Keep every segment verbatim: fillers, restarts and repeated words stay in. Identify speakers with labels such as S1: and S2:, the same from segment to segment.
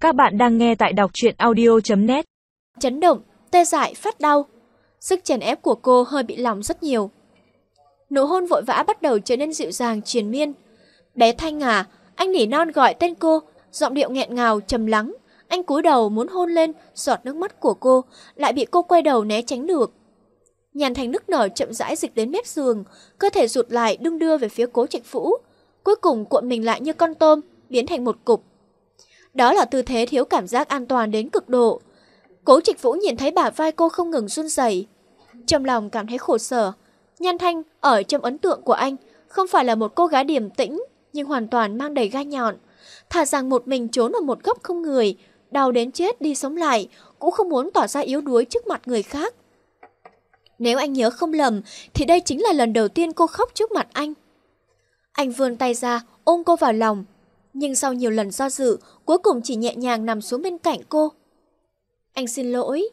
S1: Các bạn đang nghe tại đọc truyện audio chấm net.
S2: Chấn động, tê dại, phát đau. Sức chèn ép của cô hơi bị lỏng rất nhiều. Nụ hôn vội vã bắt đầu trở nên dịu dàng triền miên. Bé Thanh à, anh nỉ non gọi tên cô, giọng điệu nghẹn ngào trầm lắng. Anh cúi đầu muốn hôn lên, giọt nước mắt của cô lại bị cô quay đầu né tránh được. Nhàn Thành nức nở chậm rãi dịch đến mép giường, cơ thể rụt lại đung đưa về phía Cố Trạch Vũ, cuối cùng cuộn mình lại như con tôm, biến thành một cục. Đó là tư thế thiếu cảm giác an toàn đến cực độ. Cố Trạch Vũ nhìn thấy bả vai cô không ngừng run rẩy, trong lòng cảm thấy khổ sở. Nhan Thanh ở trong ấn tượng của anh không phải là một cô gái điềm tĩnh, nhưng hoàn toàn mang đầy gai nhọn. Thà rằng một mình trốn ở một góc không người, đau đến chết đi sống lại, cũng không muốn tỏ ra yếu đuối trước mặt người khác. Nếu anh nhớ không lầm, thì đây chính là lần đầu tiên cô khóc trước mặt anh. Anh vươn tay ra, ôm cô vào lòng, nhưng sau nhiều lần do dự, cuối cùng chỉ nhẹ nhàng nằm xuống bên cạnh cô. Anh xin lỗi.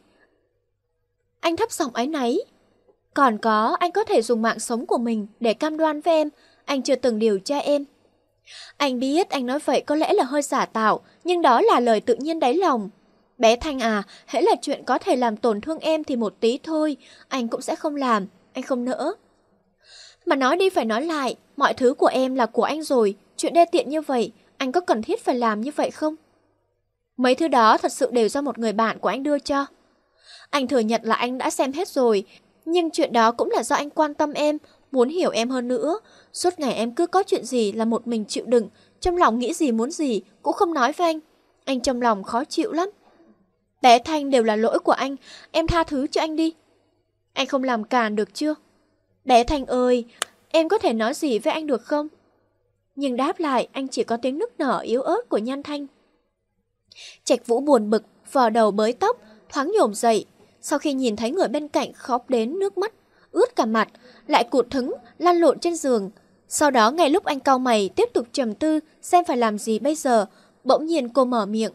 S2: Anh thấp giọng áy náy. Còn có, anh có thể dùng mạng sống của mình để cam đoan với em, anh chưa từng điều tra em. Anh biết anh nói vậy có lẽ là hơi giả tạo, nhưng đó là lời tự nhiên đáy lòng. Bé Thanh à, hễ là chuyện có thể làm tổn thương em thì một tí thôi, anh cũng sẽ không làm, anh không nỡ. Mà nói đi phải nói lại, mọi thứ của em là của anh rồi, chuyện đê tiện như vậy, anh có cần thiết phải làm như vậy không? Mấy thứ đó thật sự đều do một người bạn của anh đưa cho. Anh thừa nhận là anh đã xem hết rồi, nhưng chuyện đó cũng là do anh quan tâm em, muốn hiểu em hơn nữa. Suốt ngày em cứ có chuyện gì là một mình chịu đựng, trong lòng nghĩ gì muốn gì cũng không nói với anh. Anh trong lòng khó chịu lắm. Bé Thanh, đều là lỗi của anh, em tha thứ cho anh đi. Anh không làm càn được chưa? Bé Thanh ơi, em có thể nói gì với anh được không? Nhưng đáp lại anh chỉ có tiếng nức nở yếu ớt của Nhan Thanh. Trạch Vũ buồn bực, vò đầu bới tóc, thoáng nhổm dậy. Sau khi nhìn thấy người bên cạnh khóc đến nước mắt, ướt cả mặt, lại cụt hứng, lăn lộn trên giường. Sau đó ngay lúc anh cau mày tiếp tục trầm tư xem phải làm gì bây giờ, bỗng nhiên cô mở miệng.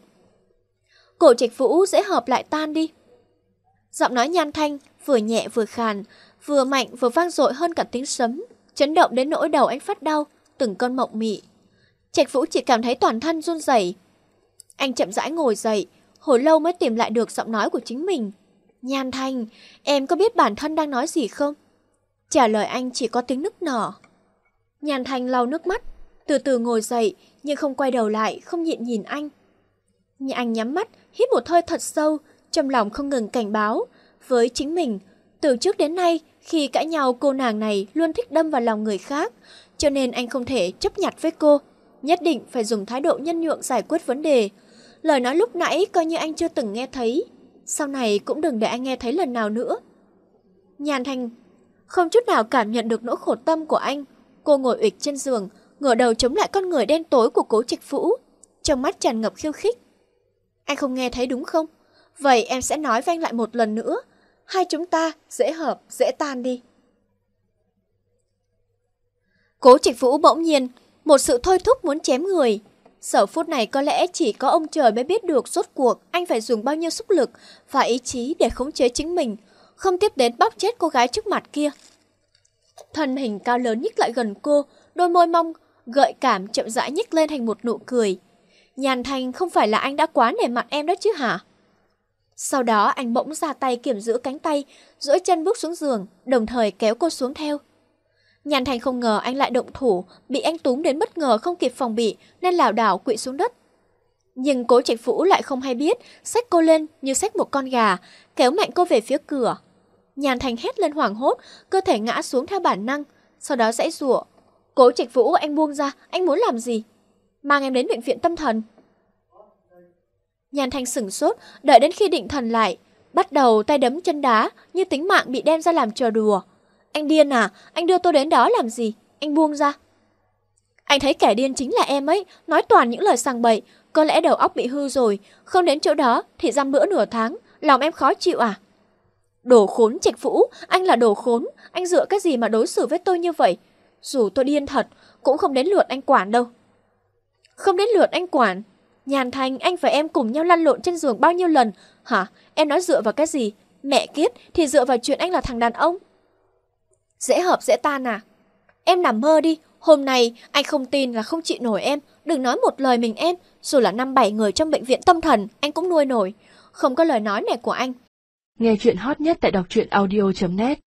S2: Cổ Trạch Vũ dễ hợp lại tan đi. Giọng nói Nhan Thanh vừa nhẹ vừa khàn, vừa mạnh vừa vang dội hơn cả tiếng sấm, chấn động đến nỗi đầu anh phát đau, từng cơn mộng mị. Trạch Vũ chỉ cảm thấy toàn thân run rẩy. Anh chậm rãi ngồi dậy, hồi lâu mới tìm lại được giọng nói của chính mình. Nhan Thanh, em có biết bản thân đang nói gì không? Trả lời anh chỉ có tiếng nức nở. Nhan Thanh lau nước mắt, từ từ ngồi dậy, nhưng không quay đầu lại, không nhịn nhìn anh. Nhưng anh nhắm mắt, hít một hơi thật sâu, trong lòng không ngừng cảnh báo với chính mình. Từ trước đến nay, khi cãi nhau cô nàng này luôn thích đâm vào lòng người khác, cho nên anh không thể chấp nhặt với cô, nhất định phải dùng thái độ nhân nhượng giải quyết vấn đề. Lời nói lúc nãy coi như anh chưa từng nghe thấy, sau này cũng đừng để anh nghe thấy lần nào nữa. Nhan Thanh không chút nào cảm nhận được nỗi khổ tâm của anh. Cô ngồi uịch trên giường, ngửa đầu chống lại con người đen tối của Cố Trạch Vũ, trong mắt tràn ngập khiêu khích. Anh không nghe thấy đúng không? Vậy em sẽ nói với anh lại một lần nữa. Hai chúng ta dễ hợp, dễ tan đi. Cố Trạch Vũ bỗng nhiên, một sự thôi thúc muốn chém người. Giờ phút này có lẽ chỉ có ông trời mới biết được rốt cuộc anh phải dùng bao nhiêu sức lực và ý chí để khống chế chính mình, không tiếp đến bóp chết cô gái trước mặt kia. Thân hình cao lớn nhích lại gần cô, đôi môi mong gợi cảm chậm rãi nhích lên thành một nụ cười. Nhan Thanh, không phải là anh đã quá nể mặt em đó chứ hả? Sau đó anh bỗng ra tay kiểm giữ cánh tay, duỗi chân bước xuống giường, đồng thời kéo cô xuống theo. Nhan Thanh không ngờ anh lại động thủ, bị anh túm đến bất ngờ không kịp phòng bị nên lảo đảo quỵ xuống đất. Nhưng Cố Trạch Vũ lại không hay biết, xách cô lên như xách một con gà, kéo mạnh cô về phía cửa. Nhan Thanh hét lên hoảng hốt, cơ thể ngã xuống theo bản năng, sau đó giãy giụa. Cố Trạch Vũ, anh buông ra, anh muốn làm gì? Mang em đến bệnh viện tâm thần. Nhan Thanh sửng sốt, đợi đến khi định thần lại, bắt đầu tay đấm chân đá như tính mạng bị đem ra làm trò đùa. Anh điên à, anh đưa tôi đến đó làm gì? Anh buông ra. Anh thấy kẻ điên chính là em ấy, nói toàn những lời sằng bậy, có lẽ đầu óc bị hư rồi, không đến chỗ đó thì giam bữa nửa tháng, lòng em khó chịu à? Đồ khốn Trạch Vũ, anh là đồ khốn, anh dựa cái gì mà đối xử với tôi như vậy? Dù tôi điên thật, cũng không đến lượt anh quản đâu. Không đến lượt anh quản? Nhan Thanh, anh và em cùng nhau lăn lộn trên giường bao nhiêu lần? Hả? Em nói dựa vào cái gì? Mẹ kiếp, thì dựa vào chuyện anh là thằng đàn ông. Dễ hợp dễ tan à? Em nằm mơ đi, Hôm nay anh không tin là không chịu nổi em, đừng nói một lời mình em, dù là năm bảy người trong bệnh viện tâm thần anh cũng nuôi nổi. Không có lời nói này của anh.
S1: Nghe chuyện hot nhất tại đọc truyện audio chấm net.